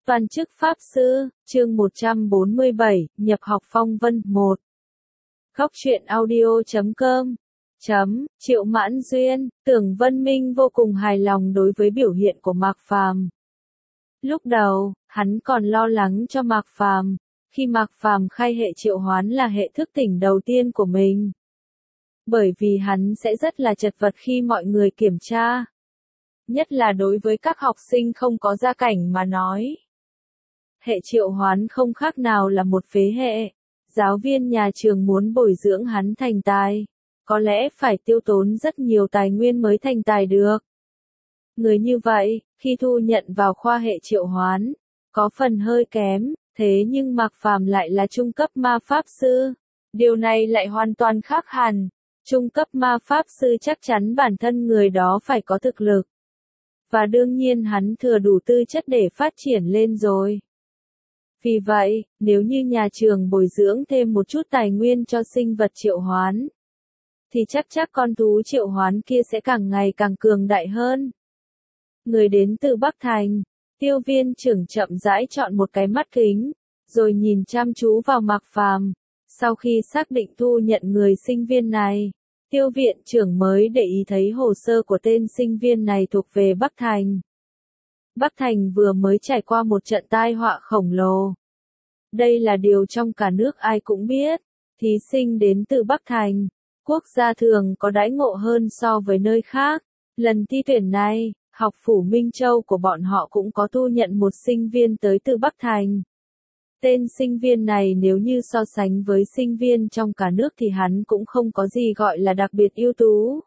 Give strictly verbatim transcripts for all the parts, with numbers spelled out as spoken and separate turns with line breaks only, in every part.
Toàn chức Pháp Sư, chương một trăm bốn mươi bảy, nhập học phong vân, một. Góc truyện audio chấm com. Chấm, Triệu Mãn Duyên, Tưởng Vân Minh vô cùng hài lòng đối với biểu hiện của Mạc Phàm. Lúc đầu, hắn còn lo lắng cho Mạc Phàm, khi Mạc Phàm khai hệ triệu hoán là hệ thức tỉnh đầu tiên của mình. Bởi vì hắn sẽ rất là chật vật khi mọi người kiểm tra. Nhất là đối với các học sinh không có gia cảnh mà nói. Hệ triệu hoán không khác nào là một phế hệ. Giáo viên nhà trường muốn bồi dưỡng hắn thành tài, có lẽ phải tiêu tốn rất nhiều tài nguyên mới thành tài được. Người như vậy, khi thu nhận vào khoa hệ triệu hoán, có phần hơi kém, thế nhưng Mạc Phàm lại là trung cấp ma pháp sư. Điều này lại hoàn toàn khác hẳn. Trung cấp ma pháp sư chắc chắn bản thân người đó phải có thực lực. Và đương nhiên hắn thừa đủ tư chất để phát triển lên rồi. Vì vậy, nếu như nhà trường bồi dưỡng thêm một chút tài nguyên cho sinh vật triệu hoán, thì chắc chắc con thú triệu hoán kia sẽ càng ngày càng cường đại hơn. Người đến từ Bắc Thành, Tiêu viên trưởng chậm rãi chọn một cái mắt kính, rồi nhìn chăm chú vào Mạc Phàm. Sau khi xác định thu nhận người sinh viên này, Tiêu viện trưởng mới để ý thấy hồ sơ của tên sinh viên này thuộc về Bắc Thành. Bắc Thành vừa mới trải qua một trận tai họa khổng lồ. Đây là điều trong cả nước ai cũng biết, thí sinh đến từ Bắc Thành, quốc gia thường có đãi ngộ hơn so với nơi khác. Lần thi tuyển này, học phủ Minh Châu của bọn họ cũng có thu nhận một sinh viên tới từ Bắc Thành. Tên sinh viên này nếu như so sánh với sinh viên trong cả nước thì hắn cũng không có gì gọi là đặc biệt ưu tú.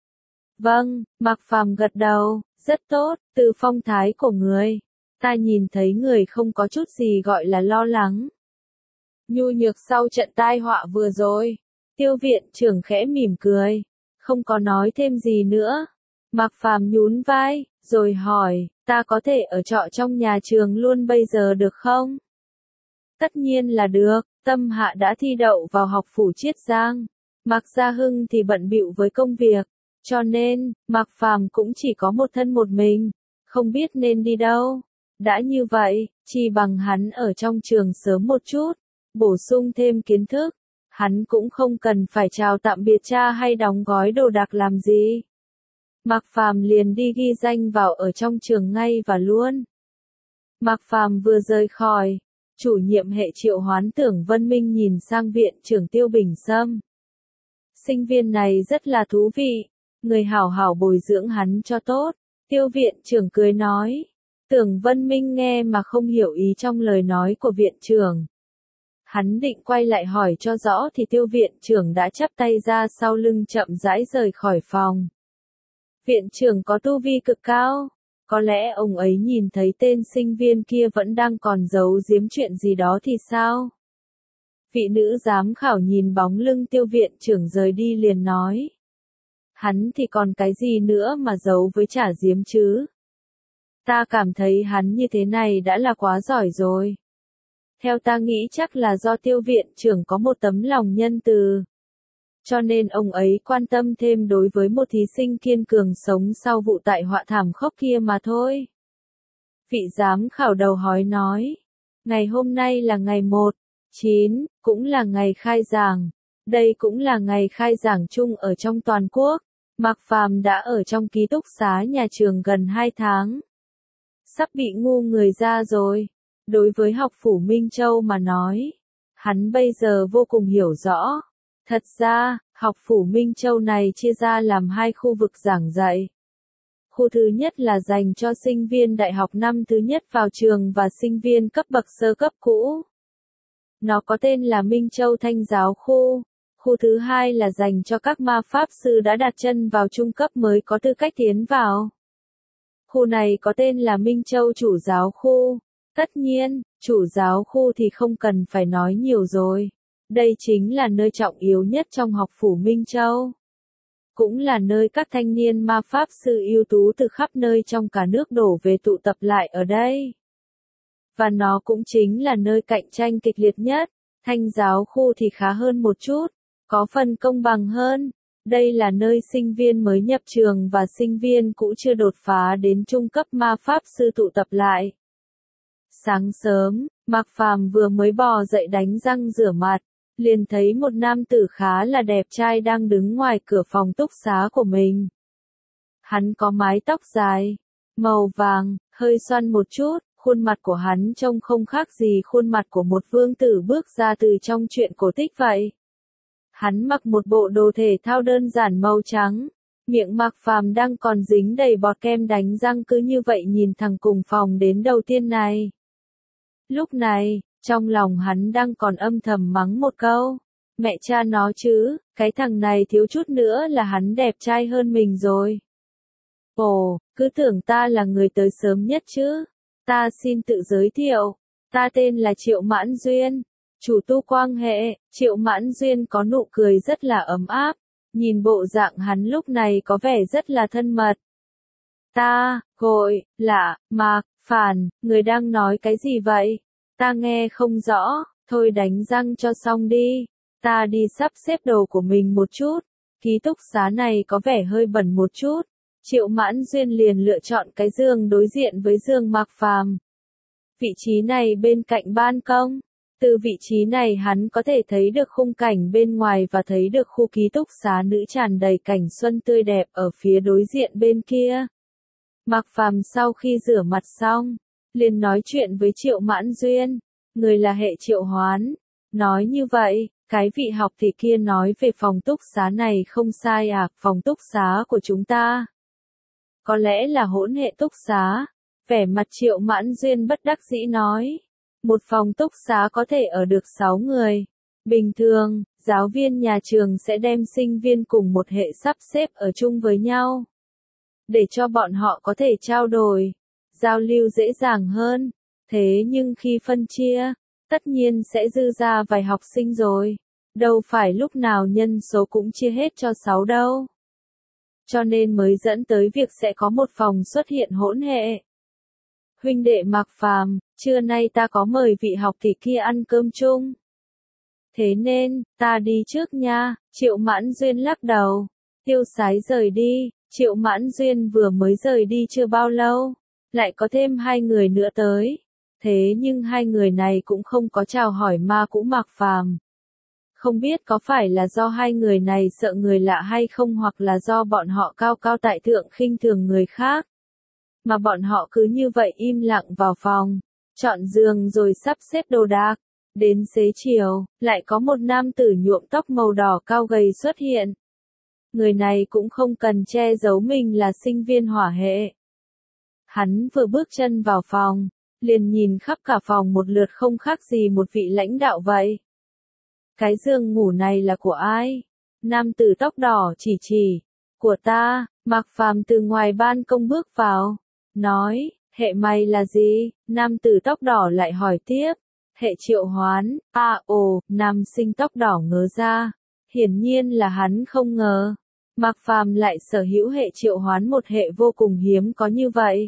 Vâng, Mạc Phàm gật đầu, rất tốt, từ phong thái của người, ta nhìn thấy người không có chút gì gọi là lo lắng. Nhu nhược sau trận tai họa vừa rồi, Tiêu viện trưởng khẽ mỉm cười, không có nói thêm gì nữa. Mạc Phàm nhún vai, rồi hỏi, ta có thể ở trọ trong nhà trường luôn bây giờ được không? Tất nhiên là được, Tâm Hạ đã thi đậu vào học phủ Chiết Giang. Mạc Gia Hưng thì bận bịu với công việc, cho nên, Mạc Phàm cũng chỉ có một thân một mình, không biết nên đi đâu. Đã như vậy, chỉ bằng hắn ở trong trường sớm một chút, bổ sung thêm kiến thức, hắn cũng không cần phải chào tạm biệt cha hay đóng gói đồ đạc làm gì. Mạc Phàm liền đi ghi danh vào ở trong trường ngay và luôn. Mạc Phàm vừa rời khỏi, chủ nhiệm hệ triệu hoán Tưởng Vân Minh nhìn sang viện trưởng Tiêu Bình Sâm. Sinh viên này rất là thú vị, người hảo hảo bồi dưỡng hắn cho tốt. Tiêu viện trưởng cười nói. Tưởng Vân Minh nghe mà không hiểu ý trong lời nói của viện trưởng. Hắn định quay lại hỏi cho rõ thì Tiêu viện trưởng đã chắp tay ra sau lưng chậm rãi rời khỏi phòng. Viện trưởng có tu vi cực cao. Có lẽ ông ấy nhìn thấy tên sinh viên kia vẫn đang còn giấu giếm chuyện gì đó thì sao? Vị nữ giám khảo nhìn bóng lưng Tiêu viện trưởng rời đi liền nói. Hắn thì còn cái gì nữa mà giấu với chả giếm chứ? Ta cảm thấy hắn như thế này đã là quá giỏi rồi. Theo ta nghĩ chắc là do Tiêu viện trưởng có một tấm lòng nhân từ. Cho nên ông ấy quan tâm thêm đối với một thí sinh kiên cường sống sau vụ tai họa thảm khốc kia mà thôi. Vị giám khảo đầu hói nói. Ngày hôm nay là ngày một, chín, cũng là ngày khai giảng. Đây cũng là ngày khai giảng chung ở trong toàn quốc. Mạc Phàm đã ở trong ký túc xá nhà trường gần hai tháng. Sắp bị ngu người ra rồi. Đối với học phủ Minh Châu mà nói, hắn bây giờ vô cùng hiểu rõ. Thật ra, học phủ Minh Châu này chia ra làm hai khu vực giảng dạy. Khu thứ nhất là dành cho sinh viên đại học năm thứ nhất vào trường và sinh viên cấp bậc sơ cấp cũ. Nó có tên là Minh Châu Thanh Giáo Khu. Khu thứ hai là dành cho các ma pháp sư đã đặt chân vào trung cấp mới có tư cách tiến vào. Khu này có tên là Minh Châu Chủ Giáo Khu. Tất nhiên, chủ giáo khu thì không cần phải nói nhiều rồi. Đây chính là nơi trọng yếu nhất trong học phủ Minh Châu. Cũng là nơi các thanh niên ma pháp sư ưu tú từ khắp nơi trong cả nước đổ về tụ tập lại ở đây. Và nó cũng chính là nơi cạnh tranh kịch liệt nhất. Thanh giáo khu thì khá hơn một chút, có phần công bằng hơn. Đây là nơi sinh viên mới nhập trường và sinh viên cũ chưa đột phá đến trung cấp ma pháp sư tụ tập lại. Sáng sớm, Mạc Phàm vừa mới bò dậy đánh răng rửa mặt, liền thấy một nam tử khá là đẹp trai đang đứng ngoài cửa phòng túc xá của mình. Hắn có mái tóc dài, màu vàng, hơi xoăn một chút, khuôn mặt của hắn trông không khác gì khuôn mặt của một vương tử bước ra từ trong truyện cổ tích vậy. Hắn mặc một bộ đồ thể thao đơn giản màu trắng, miệng Mạc Phàm đang còn dính đầy bọt kem đánh răng cứ như vậy nhìn thẳng cùng phòng đến đầu tiên này. Lúc này, trong lòng hắn đang còn âm thầm mắng một câu, mẹ cha nó chứ, cái thằng này thiếu chút nữa là hắn đẹp trai hơn mình rồi. Ồ, cứ tưởng ta là người tới sớm nhất chứ. Ta xin tự giới thiệu, ta tên là Triệu Mãn Duyên, chủ tu quan hệ. Triệu Mãn Duyên có nụ cười rất là ấm áp, nhìn bộ dạng hắn lúc này có vẻ rất là thân mật. Ta, gọi, là, Mạc Phàn, người đang nói cái gì vậy? Ta nghe không rõ, thôi đánh răng cho xong đi, ta đi sắp xếp đồ của mình một chút, ký túc xá này có vẻ hơi bẩn một chút. Triệu Mãn Duyên liền lựa chọn cái giường đối diện với giường Mạc Phàm. Vị trí này bên cạnh ban công. Từ vị trí này hắn có thể thấy được khung cảnh bên ngoài và thấy được khu ký túc xá nữ tràn đầy cảnh xuân tươi đẹp ở phía đối diện bên kia. Mạc Phàm sau khi rửa mặt xong, liền nói chuyện với Triệu Mãn Duyên, người là hệ Triệu Hoán. Nói như vậy, cái vị học thì kia nói về phòng túc xá này không sai à, phòng túc xá của chúng ta. Có lẽ là hỗn hệ túc xá. Vẻ mặt Triệu Mãn Duyên bất đắc dĩ nói. Một phòng túc xá có thể ở được sáu người. Bình thường, giáo viên nhà trường sẽ đem sinh viên cùng một hệ sắp xếp ở chung với nhau. Để cho bọn họ có thể trao đổi, giao lưu dễ dàng hơn. Thế nhưng khi phân chia, tất nhiên sẽ dư ra vài học sinh rồi. Đâu phải lúc nào nhân số cũng chia hết cho sáu đâu. Cho nên mới dẫn tới việc sẽ có một phòng xuất hiện hỗn hệ. Huynh đệ Mạc Phàm, trưa nay ta có mời vị học tỷ kia ăn cơm chung. Thế nên, ta đi trước nha. Triệu Mãn Duyên lắc đầu. Tiêu Sái rời đi. Triệu Mãn Duyên vừa mới rời đi chưa bao lâu, lại có thêm hai người nữa tới. Thế nhưng hai người này cũng không có chào hỏi ma cũ Mạc Phàm. Không biết có phải là do hai người này sợ người lạ hay không, hoặc là do bọn họ cao cao tại thượng khinh thường người khác. Mà bọn họ cứ như vậy im lặng vào phòng, chọn giường rồi sắp xếp đồ đạc. Đến xế chiều, lại có một nam tử nhuộm tóc màu đỏ cao gầy xuất hiện. Người này cũng không cần che giấu mình là sinh viên hỏa hệ. Hắn vừa bước chân vào phòng, liền nhìn khắp cả phòng một lượt không khác gì một vị lãnh đạo vậy. Cái giường ngủ này là của ai? Nam tử tóc đỏ chỉ chỉ. Của ta. Mạc Phàm từ ngoài ban công bước vào. Nói, hệ mày là gì? Nam tử tóc đỏ lại hỏi tiếp. Hệ Triệu Hoán. À ồ, nam sinh tóc đỏ ngớ ra. Hiển nhiên là hắn không ngờ. Mạc Phàm lại sở hữu hệ Triệu Hoán, một hệ vô cùng hiếm có như vậy.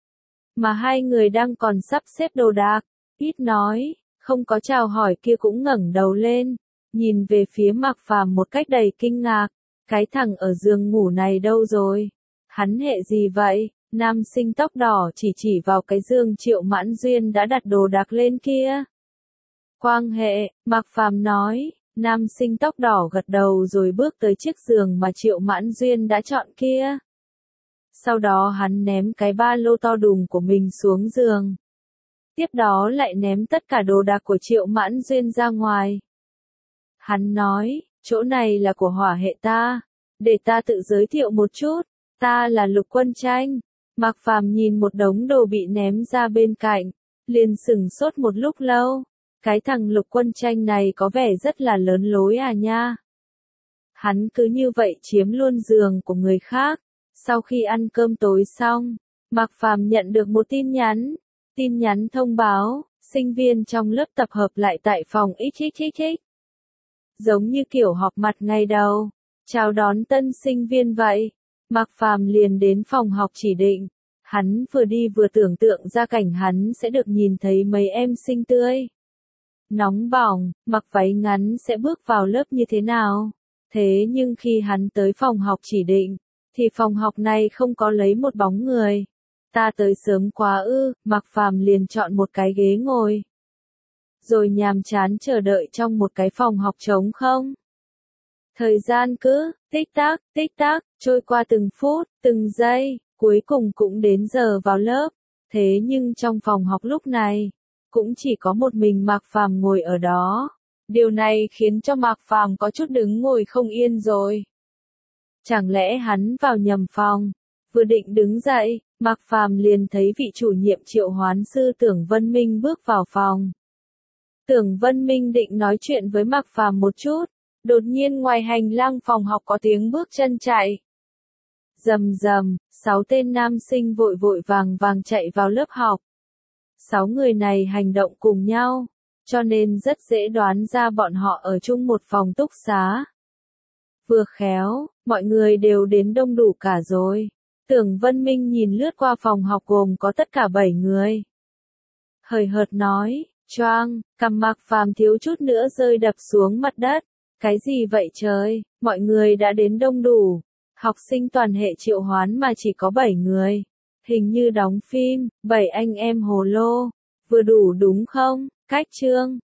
Mà hai người đang còn sắp xếp đồ đạc. Ít nói, không có chào hỏi kia cũng ngẩng đầu lên, nhìn về phía Mạc Phàm một cách đầy kinh ngạc. Cái thằng ở giường ngủ này đâu rồi? Hắn hệ gì vậy? Nam sinh tóc đỏ chỉ chỉ vào cái giường Triệu Mãn Duyên đã đặt đồ đạc lên kia. Quang hệ, Mạc Phàm nói. Nam sinh tóc đỏ gật đầu rồi bước tới chiếc giường mà Triệu Mãn Duyên đã chọn kia. Sau đó hắn ném cái ba lô to đùng của mình xuống giường. Tiếp đó lại ném tất cả đồ đạc của Triệu Mãn Duyên ra ngoài. Hắn nói, chỗ này là của hỏa hệ ta. Để ta tự giới thiệu một chút. Ta là Lục Quân Tranh. Mạc Phàm nhìn một đống đồ bị ném ra bên cạnh, liền sửng sốt một lúc lâu. Cái thằng Lục Quân Tranh này có vẻ rất là lớn lối à nha. Hắn cứ như vậy chiếm luôn giường của người khác. Sau khi ăn cơm tối xong, Mạc Phàm nhận được một tin nhắn. Tin nhắn thông báo, sinh viên trong lớp tập hợp lại tại phòng ích ích ích ích. Giống như kiểu họp mặt ngày đầu, chào đón tân sinh viên vậy. Mạc Phàm liền đến phòng học chỉ định. Hắn vừa đi vừa tưởng tượng ra cảnh hắn sẽ được nhìn thấy mấy em xinh tươi, nóng bỏng, mặc váy ngắn sẽ bước vào lớp như thế nào. Thế nhưng khi hắn tới phòng học chỉ định, thì phòng học này không có lấy một bóng người. Ta tới sớm quá ư, Mạc Phàm liền chọn một cái ghế ngồi. Rồi nhàm chán chờ đợi trong một cái phòng học trống không. Thời gian cứ, tích tắc, tích tắc, trôi qua từng phút, từng giây, cuối cùng cũng đến giờ vào lớp. Thế nhưng trong phòng học lúc này, cũng chỉ có một mình Mạc Phàm ngồi ở đó. Điều này khiến cho Mạc Phàm có chút đứng ngồi không yên rồi. Chẳng lẽ hắn vào nhầm phòng? Vừa định đứng dậy, Mạc Phàm liền thấy vị chủ nhiệm triệu hoán sư Tưởng Vân Minh bước vào phòng. Tưởng Vân Minh định nói chuyện với Mạc Phàm một chút, đột nhiên ngoài hành lang phòng học có tiếng bước chân chạy. Rầm rầm, sáu tên nam sinh vội vội vàng vàng chạy vào lớp học. Sáu người này hành động cùng nhau, cho nên rất dễ đoán ra bọn họ ở chung một phòng túc xá. Vừa khéo, mọi người đều đến đông đủ cả rồi. Tưởng Vân Minh nhìn lướt qua phòng học gồm có tất cả bảy người. Hời hợt nói, choang, cằm Mạc Phàm thiếu chút nữa rơi đập xuống mặt đất. Cái gì vậy trời, mọi người đã đến đông đủ. Học sinh toàn hệ triệu hoán mà chỉ có bảy người. Hình như đóng phim, bảy anh em hồ lô. Vừa đủ đúng không, cách chương.